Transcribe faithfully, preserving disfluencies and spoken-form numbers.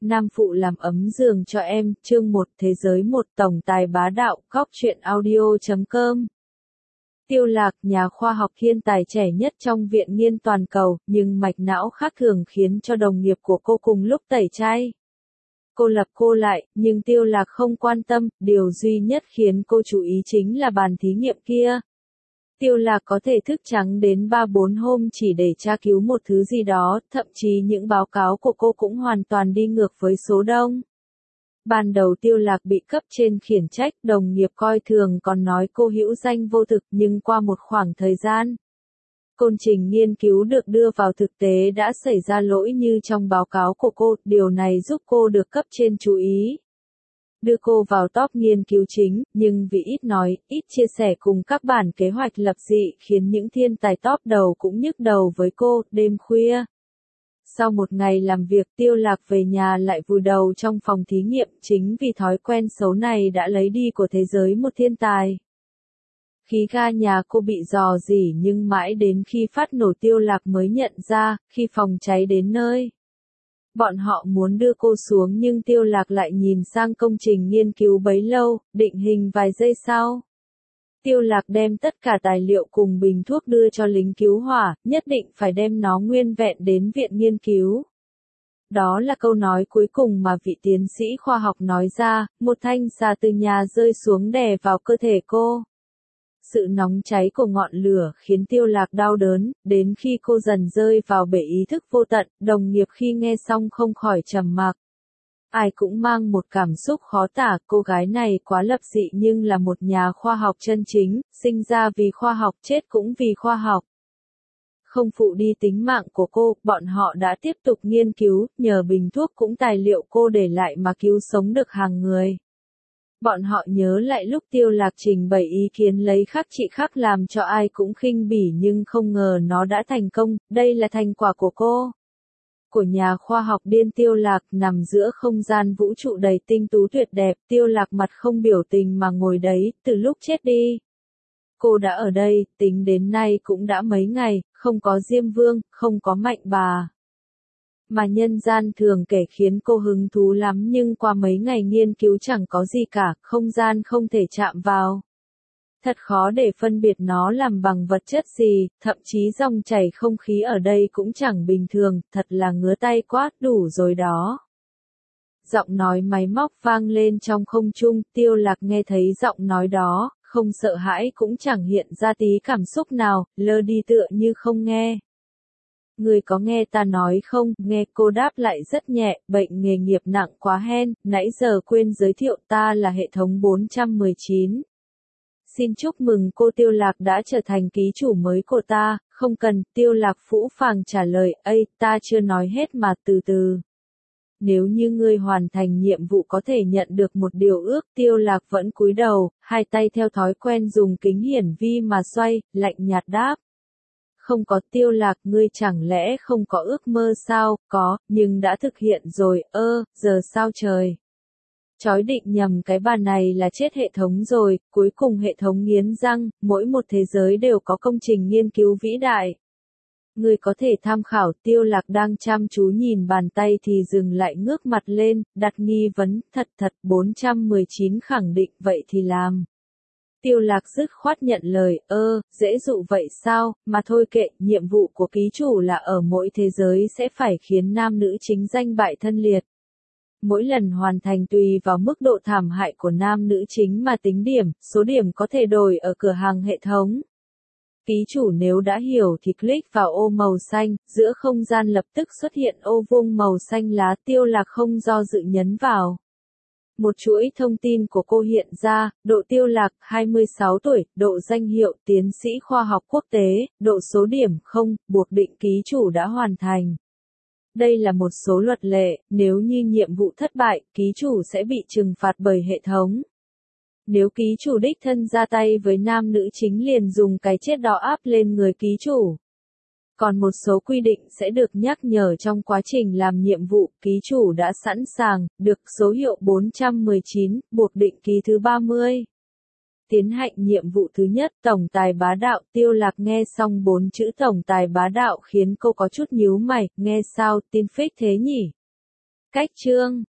Nam phụ làm ấm giường cho em, chương một, thế giới một, tổng tài bá đạo, góc truyện audio chấm com. Tiêu Lạc, nhà khoa học thiên tài trẻ nhất trong viện nghiên toàn cầu, nhưng mạch não khác thường khiến cho đồng nghiệp của cô cùng lúc tẩy chay. Cô lập cô lại, nhưng Tiêu Lạc không quan tâm, điều duy nhất khiến cô chú ý chính là bàn thí nghiệm kia. Tiêu Lạc có thể thức trắng đến ba bốn hôm chỉ để tra cứu một thứ gì đó, thậm chí những báo cáo của cô cũng hoàn toàn đi ngược với số đông. Ban đầu Tiêu Lạc bị cấp trên khiển trách, đồng nghiệp coi thường còn nói cô hữu danh vô thực, nhưng qua một khoảng thời gian, công trình nghiên cứu được đưa vào thực tế đã xảy ra lỗi như trong báo cáo của cô, điều này giúp cô được cấp trên chú ý, đưa cô vào top nghiên cứu chính, nhưng vì ít nói, ít chia sẻ cùng các bản kế hoạch lập dị khiến những thiên tài top đầu cũng nhức đầu với cô. Đêm khuya, sau một ngày làm việc, Tiêu Lạc về nhà lại vùi đầu trong phòng thí nghiệm, chính vì thói quen xấu này đã lấy đi của thế giới một thiên tài. Khí ga nhà cô bị rò rỉ nhưng mãi đến khi phát nổ Tiêu Lạc mới nhận ra, khi phòng cháy đến nơi, bọn họ muốn đưa cô xuống nhưng Tiêu Lạc lại nhìn sang công trình nghiên cứu bấy lâu, định hình vài giây sau. Tiêu Lạc đem tất cả tài liệu cùng bình thuốc đưa cho lính cứu hỏa, nhất định phải đem nó nguyên vẹn đến viện nghiên cứu. Đó là câu nói cuối cùng mà vị tiến sĩ khoa học nói ra, một thanh xà từ nhà rơi xuống đè vào cơ thể cô. Sự nóng cháy của ngọn lửa khiến Tiêu Lạc đau đớn, đến khi cô dần rơi vào bể ý thức vô tận, đồng nghiệp khi nghe xong không khỏi trầm mặc. Ai cũng mang một cảm xúc khó tả, cô gái này quá lập dị nhưng là một nhà khoa học chân chính, sinh ra vì khoa học, chết cũng vì khoa học. Không phụ đi tính mạng của cô, bọn họ đã tiếp tục nghiên cứu, nhờ bình thuốc cũng tài liệu cô để lại mà cứu sống được hàng người. Bọn họ nhớ lại lúc Tiêu Lạc trình bày ý kiến lấy khắc trị khắc làm cho ai cũng khinh bỉ nhưng không ngờ nó đã thành công, đây là thành quả của cô. Của nhà khoa học điên Tiêu Lạc nằm giữa không gian vũ trụ đầy tinh tú tuyệt đẹp, Tiêu Lạc mặt không biểu tình mà ngồi đấy, từ lúc chết đi. Cô đã ở đây, tính đến nay cũng đã mấy ngày, không có Diêm Vương, không có Mạnh Bà. Mà nhân gian thường kể khiến cô hứng thú lắm nhưng qua mấy ngày nghiên cứu chẳng có gì cả, không gian không thể chạm vào. Thật khó để phân biệt nó làm bằng vật chất gì, thậm chí dòng chảy không khí ở đây cũng chẳng bình thường, thật là ngứa tay quá, đủ rồi đó. Giọng nói máy móc vang lên trong không trung, Tiêu Lạc nghe thấy giọng nói đó, không sợ hãi cũng chẳng hiện ra tí cảm xúc nào, lơ đi tựa như không nghe. Người có nghe ta nói không? Nghe cô đáp lại rất nhẹ, bệnh nghề nghiệp nặng quá hen, nãy giờ quên giới thiệu ta là hệ thống bốn trăm mười chín. Xin chúc mừng cô Tiêu Lạc đã trở thành ký chủ mới của ta, không cần, Tiêu Lạc phũ phàng trả lời, ây, ta chưa nói hết mà từ từ. Nếu như ngươi hoàn thành nhiệm vụ có thể nhận được một điều ước, Tiêu Lạc vẫn cúi đầu, hai tay theo thói quen dùng kính hiển vi mà xoay, lạnh nhạt đáp. Không có. Tiêu Lạc, ngươi chẳng lẽ không có ước mơ sao? Có, nhưng đã thực hiện rồi, ơ, giờ sao trời? Chói định nhầm cái bà này là chết hệ thống rồi, cuối cùng hệ thống nghiến răng, mỗi một thế giới đều có công trình nghiên cứu vĩ đại. Ngươi có thể tham khảo. Tiêu Lạc đang chăm chú nhìn bàn tay thì dừng lại ngước mặt lên, đặt nghi vấn, thật thật, bốn trăm mười chín khẳng định, vậy thì làm. Tiêu Lạc dứt khoát nhận lời, ơ, dễ dụ vậy sao, mà thôi kệ, nhiệm vụ của ký chủ là ở mỗi thế giới sẽ phải khiến nam nữ chính danh bại thân liệt. Mỗi lần hoàn thành tùy vào mức độ thảm hại của nam nữ chính mà tính điểm, số điểm có thể đổi ở cửa hàng hệ thống. Ký chủ nếu đã hiểu thì click vào ô màu xanh, giữa không gian lập tức xuất hiện ô vuông màu xanh lá. Tiêu Lạc không do dự nhấn vào. Một chuỗi thông tin của cô hiện ra, độ Tiêu Lạc, hai mươi sáu tuổi, độ danh hiệu, tiến sĩ khoa học quốc tế, độ số điểm không, buộc định ký chủ đã hoàn thành. Đây là một số luật lệ, nếu như nhiệm vụ thất bại, ký chủ sẽ bị trừng phạt bởi hệ thống. Nếu ký chủ đích thân ra tay với nam nữ chính liền dùng cái chết đó áp lên người ký chủ. Còn một số quy định sẽ được nhắc nhở trong quá trình làm nhiệm vụ, ký chủ đã sẵn sàng, được số hiệu bốn trăm mười chín, buộc định ký thứ ba mươi. Tiến hành nhiệm vụ thứ nhất, tổng tài bá đạo. Tiêu Lạc nghe xong bốn chữ tổng tài bá đạo khiến cô có chút nhíu mày, nghe sao, tin fake thế nhỉ? Cách chương